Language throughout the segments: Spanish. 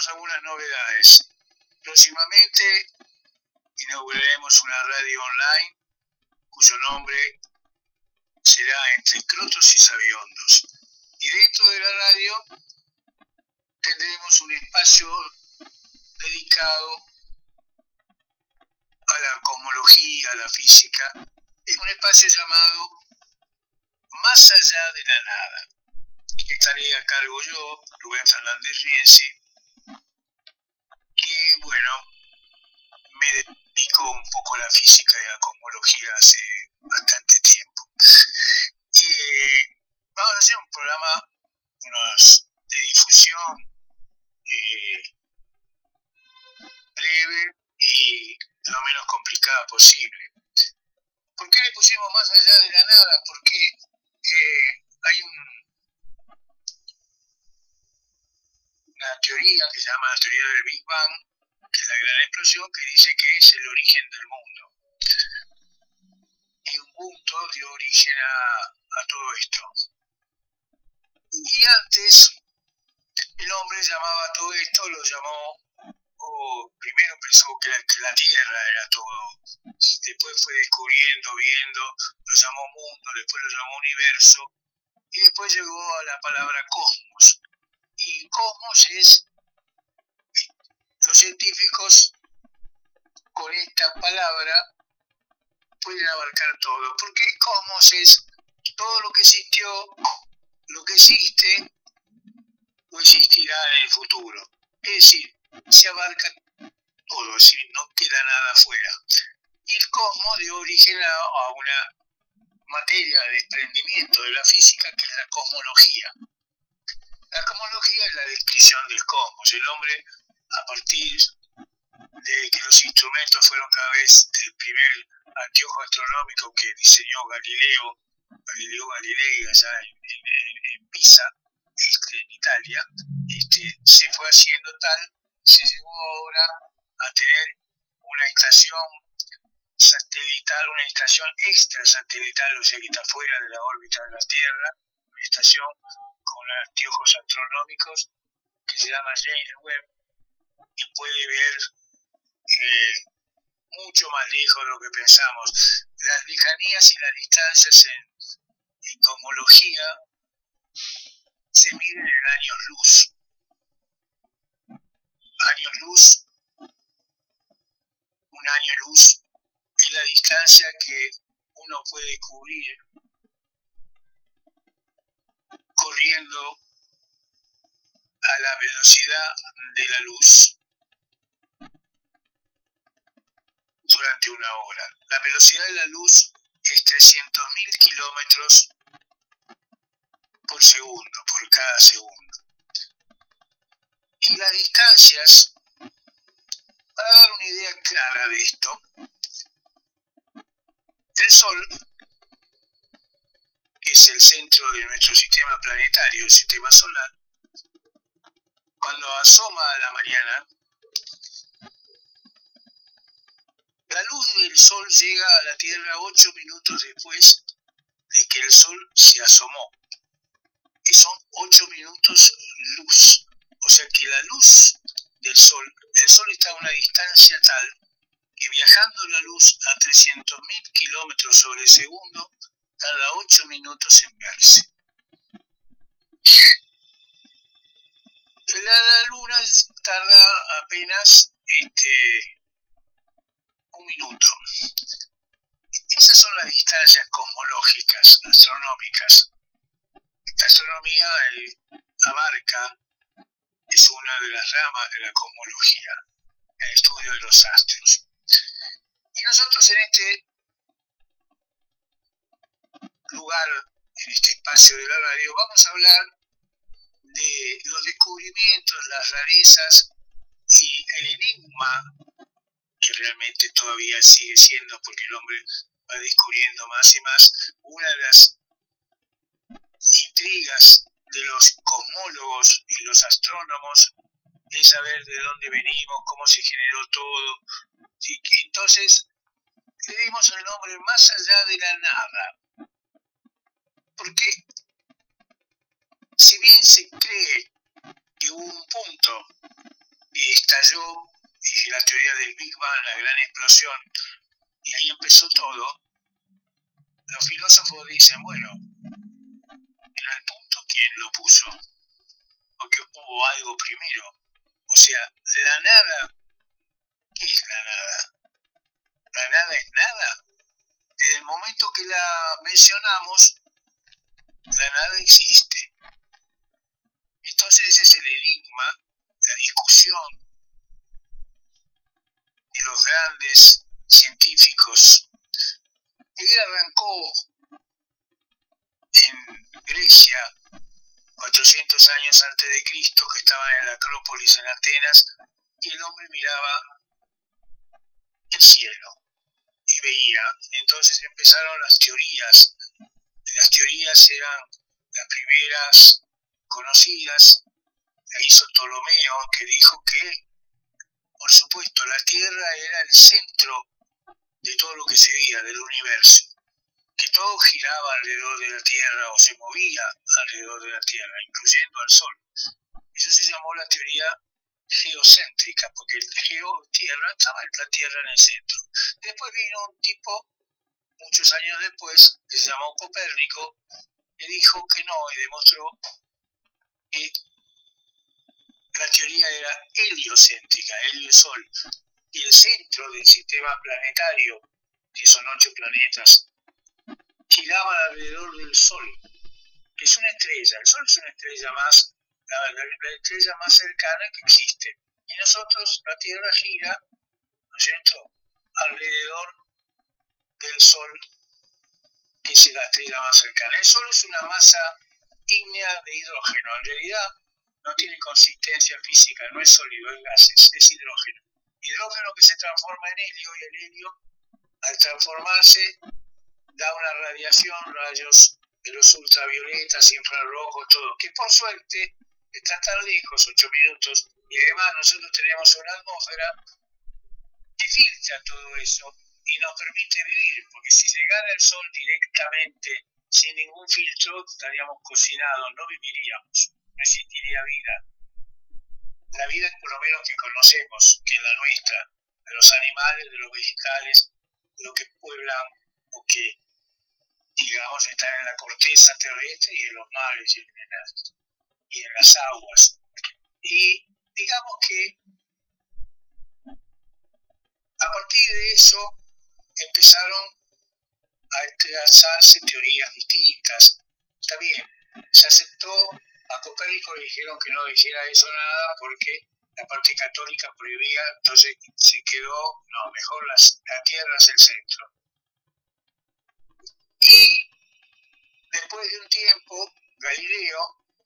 tenemos algunas novedades. Próximamente inauguraremos una radio online cuyo nombre será Entre Crotos y Sabiondos. Y dentro de la radio tendremos un espacio dedicado a la cosmología, a la física, en un espacio llamado Más allá de la nada. Estaré a cargo yo, Rubén Fernández Rienzi, que me dedico un poco a la física y a la cosmología hace bastante tiempo. Vamos a hacer un programa de difusión breve y lo menos complicada posible. ¿Por qué le pusimos Más allá de la nada? Porque hay una teoría que se llama la teoría del Big Bang, que es la gran explosión, que dice que es el origen del mundo. Y un punto dio origen a todo esto. Y antes el hombre llamaba a todo esto, lo llamó, o primero pensó que la Tierra era todo, después fue descubriendo, viendo, lo llamó mundo, después lo llamó universo, y después llegó a la palabra cosmos. Y cosmos es, los científicos con esta palabra pueden abarcar todo, porque cosmos es todo lo que existió, lo que existe o existirá en el futuro. Es decir, se abarca todo, es decir, no queda nada afuera. Y el cosmos dio origen a una materia de desprendimiento de la física que es la cosmología. La cosmología es la descripción del cosmos. El hombre, a partir de que los instrumentos fueron cada vez el primer anteojo astronómico que diseñó Galileo Galilei allá en Pisa, en Italia, se fue haciendo tal, se llegó ahora a tener una estación satelital, una estación extrasatelital, o sea que está fuera de la órbita de la Tierra, una estación con anteojos astronómicos que se llama James Webb y puede ver mucho más lejos de lo que pensamos. Las lejanías y las distancias en cosmología se miden en años luz. Un año luz es la distancia que uno puede cubrir corriendo a la velocidad de la luz durante una hora. La velocidad de la luz es 300.000 kilómetros por segundo, por cada segundo. Y las distancias, para dar una idea clara de esto, el Sol, que es el centro de nuestro sistema planetario, el sistema solar, cuando asoma a la mañana, la luz del Sol llega a la Tierra 8 minutos después de que el Sol se asomó. Y son 8 minutos luz. O sea que la luz del Sol, el Sol está a una distancia tal que viajando la luz a 300.000 kilómetros sobre segundo, tarda 8 minutos en verse. La Luna tarda apenas 1 minuto. Esas son las distancias cosmológicas, astronómicas. La astronomía abarca, es una de las ramas de la cosmología, el estudio de los astros. Y nosotros en este lugar, en este espacio de la radio, vamos a hablar de los descubrimientos, las rarezas y el enigma que realmente todavía sigue siendo, porque el hombre va descubriendo más y más. Una de las intrigas de los cosmólogos y los astrónomos es saber de dónde venimos, cómo se generó todo. Y entonces le dimos el nombre Más allá de la nada, porque si bien se cree que hubo un punto la teoría del Big Bang, la gran explosión, y ahí empezó todo, los filósofos dicen, bueno, en el punto, ¿quién lo puso? Porque hubo algo primero. O sea, la nada, ¿qué es la nada? La nada es nada. Desde el momento que la mencionamos, la nada existe. Entonces ese es el enigma, la discusión de los grandes científicos. Él arrancó en Grecia 400 años antes de Cristo, que estaban en la Acrópolis en Atenas, y el hombre miraba el cielo y veía. Entonces empezaron las teorías. Las teorías eran las primeras conocidas. La hizo Ptolomeo, que dijo que, por supuesto, la Tierra era el centro de todo lo que se veía del universo, que todo giraba alrededor de la Tierra o se movía alrededor de la Tierra, incluyendo al Sol. Eso se llamó la teoría geocéntrica, porque el geo-tierra estaba la Tierra en el centro. Después vino un tipo, muchos años después, que se llamó Copérnico, que dijo que no y demostró que la teoría era heliocéntrica, helio-sol, y el centro del sistema planetario, que son 8 planetas, giraba alrededor del Sol, que es una estrella. El Sol es una estrella más, la estrella más cercana que existe. Y nosotros, la Tierra gira, ¿no es cierto?, alrededor del Sol, que es la estrella más cercana. El Sol es una masa ígnea de hidrógeno. En realidad no tiene consistencia física, no es sólido, es gases, es hidrógeno. Hidrógeno que se transforma en helio, y el helio, al transformarse, da una radiación, rayos de los ultravioletas, infrarrojos, todo, que por suerte está tan lejos, 8 minutos, y además nosotros tenemos una atmósfera que filtra todo eso y nos permite vivir, porque si llegara el Sol directamente, sin ningún filtro, estaríamos cocinados, no viviríamos, no existiría vida. La vida, por lo menos que conocemos, que es la nuestra, de los animales, de los vegetales, lo que pueblan o que, digamos, están en la corteza terrestre y en los mares y en las aguas. Y digamos que a partir de eso empezaron a trazarse teorías distintas. Está bien, se aceptó, a Copérnico le dijeron que no dijera eso nada porque la parte católica prohibía, entonces se quedó, no, mejor la Tierra es el centro. Y después de un tiempo, Galileo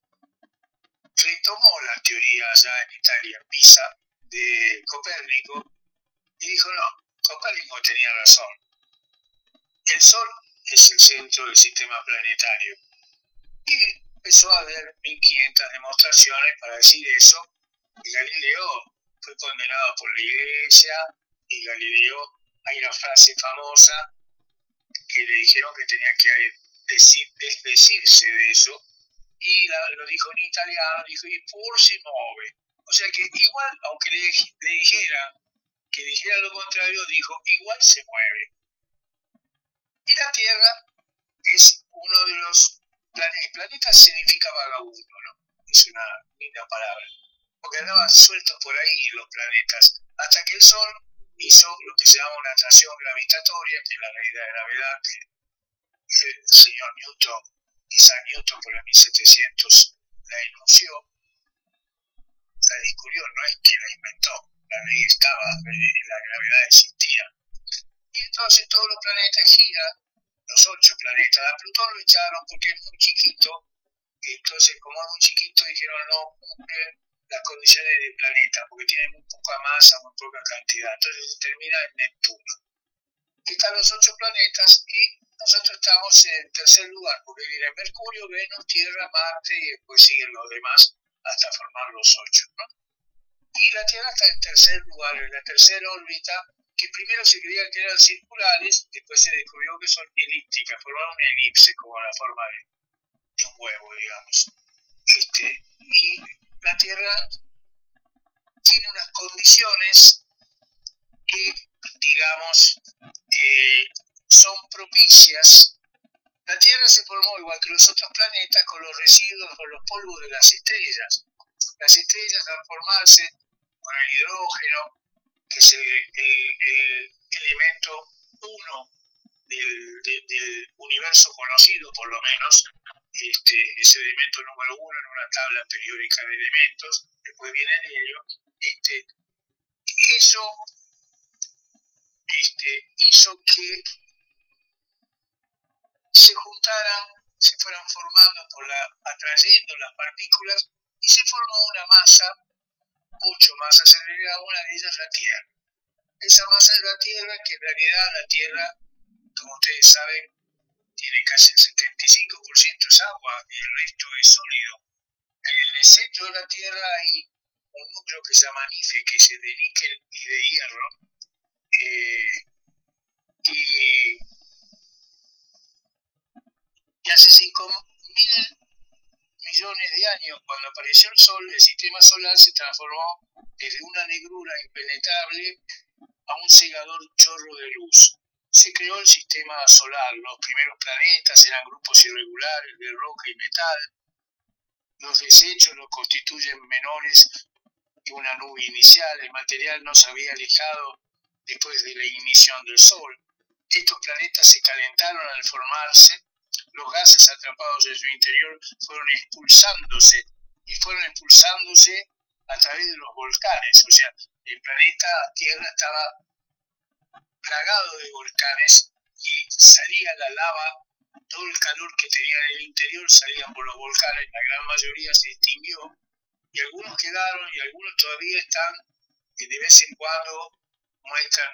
retomó la teoría allá en Italia, en Pisa, de Copérnico, y dijo, no, Copérnico tenía razón. El Sol es el centro del sistema planetario. Y empezó a haber 1500 demostraciones para decir eso, y Galileo fue condenado por la Iglesia, y Galileo, hay una frase famosa que le dijeron que tenía que desdecirse de eso, y lo dijo en italiano, dijo, y pur si muove. O sea que igual, aunque le dijeran que dijera lo contrario, dijo, igual se mueve. Y la Tierra es uno de los planetas. Planeta significa vagabundo, ¿no? Es una linda palabra. Porque andaban sueltos por ahí los planetas. Hasta que el Sol hizo lo que se llama una atracción gravitatoria, que es la ley de la gravedad que el señor Newton, Isaac Newton, por el 1700 la enunció, la descubrió, no es que la inventó. La ley estaba, la gravedad existía. Y entonces todos los planetas giran, los 8 planetas. A Plutón lo echaron porque es muy chiquito, entonces como es muy chiquito dijeron no cumple las condiciones del planeta, porque tiene muy poca masa, muy poca cantidad, entonces se termina en Neptuno. Y están los 8 planetas y nosotros estamos en el tercer lugar, porque viene Mercurio, Venus, Tierra, Marte y después siguen los demás hasta formar los 8, ¿no? Y la Tierra está en tercer lugar, en la tercera órbita, que primero se creía que eran circulares, después se descubrió que son elípticas, forman una elipse como la forma de un huevo, digamos. Y la Tierra tiene unas condiciones que, digamos, son propicias. La Tierra se formó igual que los otros planetas con los residuos o los polvos de las estrellas. Las estrellas al formarse con el hidrógeno, que es el elemento uno del universo conocido, por lo menos, es el elemento número uno en una tabla periódica de elementos, después viene el helio, eso hizo que se juntaran, se fueran formando atrayendo las partículas y se formó una masa, 8 masas en realidad, una de ellas la Tierra. Esa masa es la Tierra, que en realidad la Tierra, como ustedes saben, tiene casi el 75% es agua y el resto es sólido. En el centro de la Tierra hay un núcleo que se llama NIFE, que es de níquel y de hierro, y hace 5.000 millones de años, cuando apareció el Sol, el sistema solar se transformó desde una negrura impenetrable a un cegador chorro de luz. Se creó el sistema solar. Los primeros planetas eran grupos irregulares de roca y metal. Los desechos los constituyen menores que una nube inicial. El material no se había alejado después de la ignición del Sol. Estos planetas se calentaron al formarse. Los gases atrapados en su interior fueron expulsándose a través de los volcanes. O sea, el planeta Tierra estaba plagado de volcanes y salía la lava, todo el calor que tenía en el interior salía por los volcanes, la gran mayoría se extinguió y algunos quedaron y algunos todavía están, y de vez en cuando muestran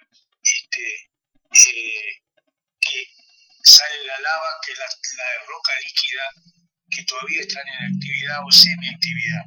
que sale la lava, que la roca líquida, que todavía están en actividad o semi-actividad.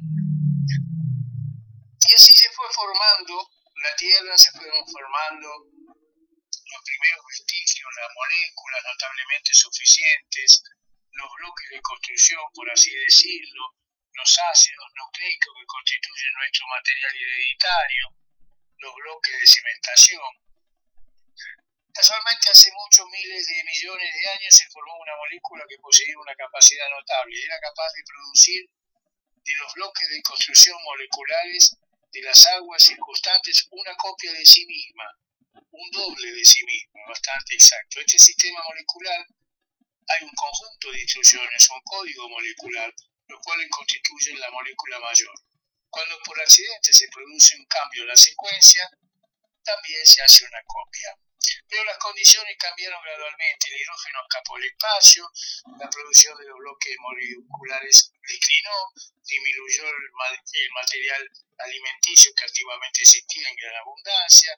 Y así se fue formando la Tierra, se fueron formando los primeros vestigios, las moléculas notablemente suficientes, los bloques de construcción, por así decirlo, los ácidos nucleicos que constituyen nuestro material hereditario, los bloques de cimentación. Casualmente, hace muchos miles de millones de años se formó una molécula que poseía una capacidad notable. Era capaz de producir de los bloques de construcción moleculares de las aguas circunstantes una copia de sí misma, un doble de sí misma, bastante exacto. Este sistema molecular, hay un conjunto de instrucciones, un código molecular, los cuales constituyen la molécula mayor. Cuando por accidente se produce un cambio en la secuencia, también se hace una copia. Pero las condiciones cambiaron gradualmente. El hidrógeno escapó al espacio, la producción de los bloques moleculares declinó, disminuyó el material alimenticio que antiguamente existía en gran abundancia.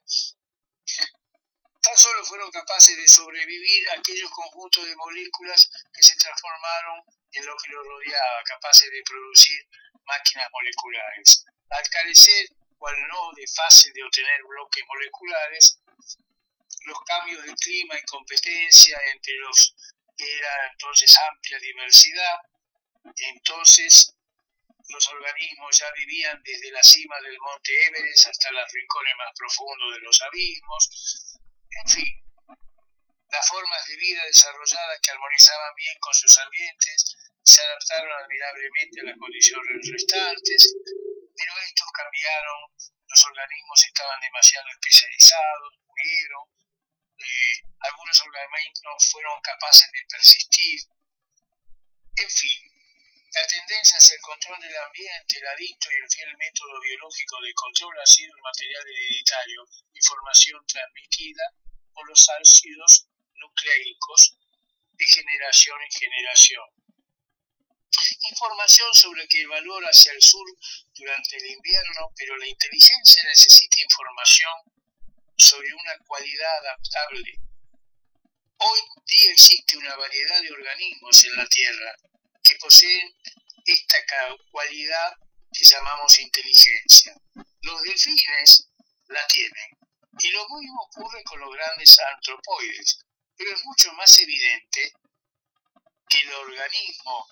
Tan solo fueron capaces de sobrevivir aquellos conjuntos de moléculas que se transformaron en lo que los rodeaba, capaces de producir máquinas moleculares. Al carecer, cual no de fácil de obtener bloques moleculares, los cambios de clima y competencia entre los que era entonces amplia diversidad, entonces los organismos ya vivían desde la cima del monte Everest hasta los rincones más profundos de los abismos. En fin, las formas de vida desarrolladas que armonizaban bien con sus ambientes se adaptaron admirablemente a las condiciones restantes, pero estos cambiaron, los organismos estaban demasiado especializados, murieron, algunos organismos fueron capaces de persistir. En fin, la tendencia hacia el control del ambiente, el adicto y el fiel método biológico de control ha sido el material hereditario, información transmitida por los ácidos nucleicos de generación en generación. Información sobre que el valor hacia el sur durante el invierno, pero la inteligencia necesita información sobre una cualidad adaptable. Hoy día existe una variedad de organismos en la Tierra que poseen esta cualidad que llamamos inteligencia. Los delfines la tienen y lo mismo ocurre con los grandes antropoides, pero es mucho más evidente que el organismo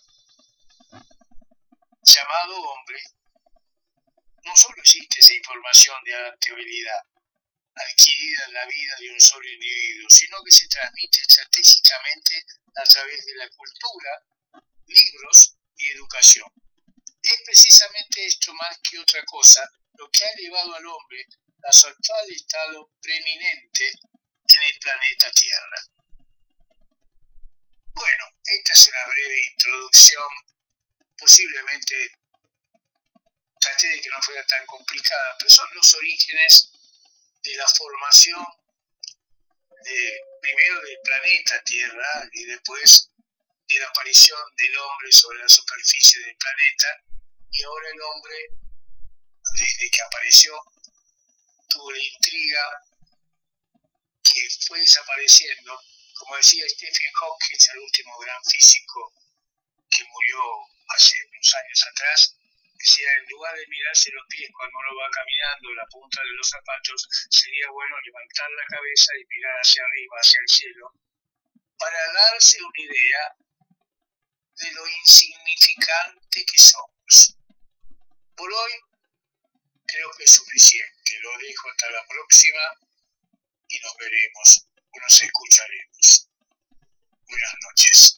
llamado hombre no solo existe esa información de adaptabilidad, adquirida en la vida de un solo individuo, sino que se transmite estratégicamente a través de la cultura, libros y educación. Es precisamente esto más que otra cosa lo que ha llevado al hombre a su actual estado preeminente en el planeta Tierra. Bueno, esta es una breve introducción, posiblemente traté de que no fuera tan complicada, pero son los orígenes de la formación primero del planeta Tierra y después de la aparición del hombre sobre la superficie del planeta, y ahora el hombre, desde que apareció, tuvo la intriga que fue desapareciendo. Como decía Stephen Hawking, el último gran físico que murió hace unos años atrás, decía, en lugar de mirarse los pies cuando uno va caminando, la punta de los zapatos, sería bueno levantar la cabeza y mirar hacia arriba, hacia el cielo, para darse una idea de lo insignificante que somos. Por hoy creo que es suficiente. Lo dejo hasta la próxima y nos veremos o nos escucharemos. Buenas noches.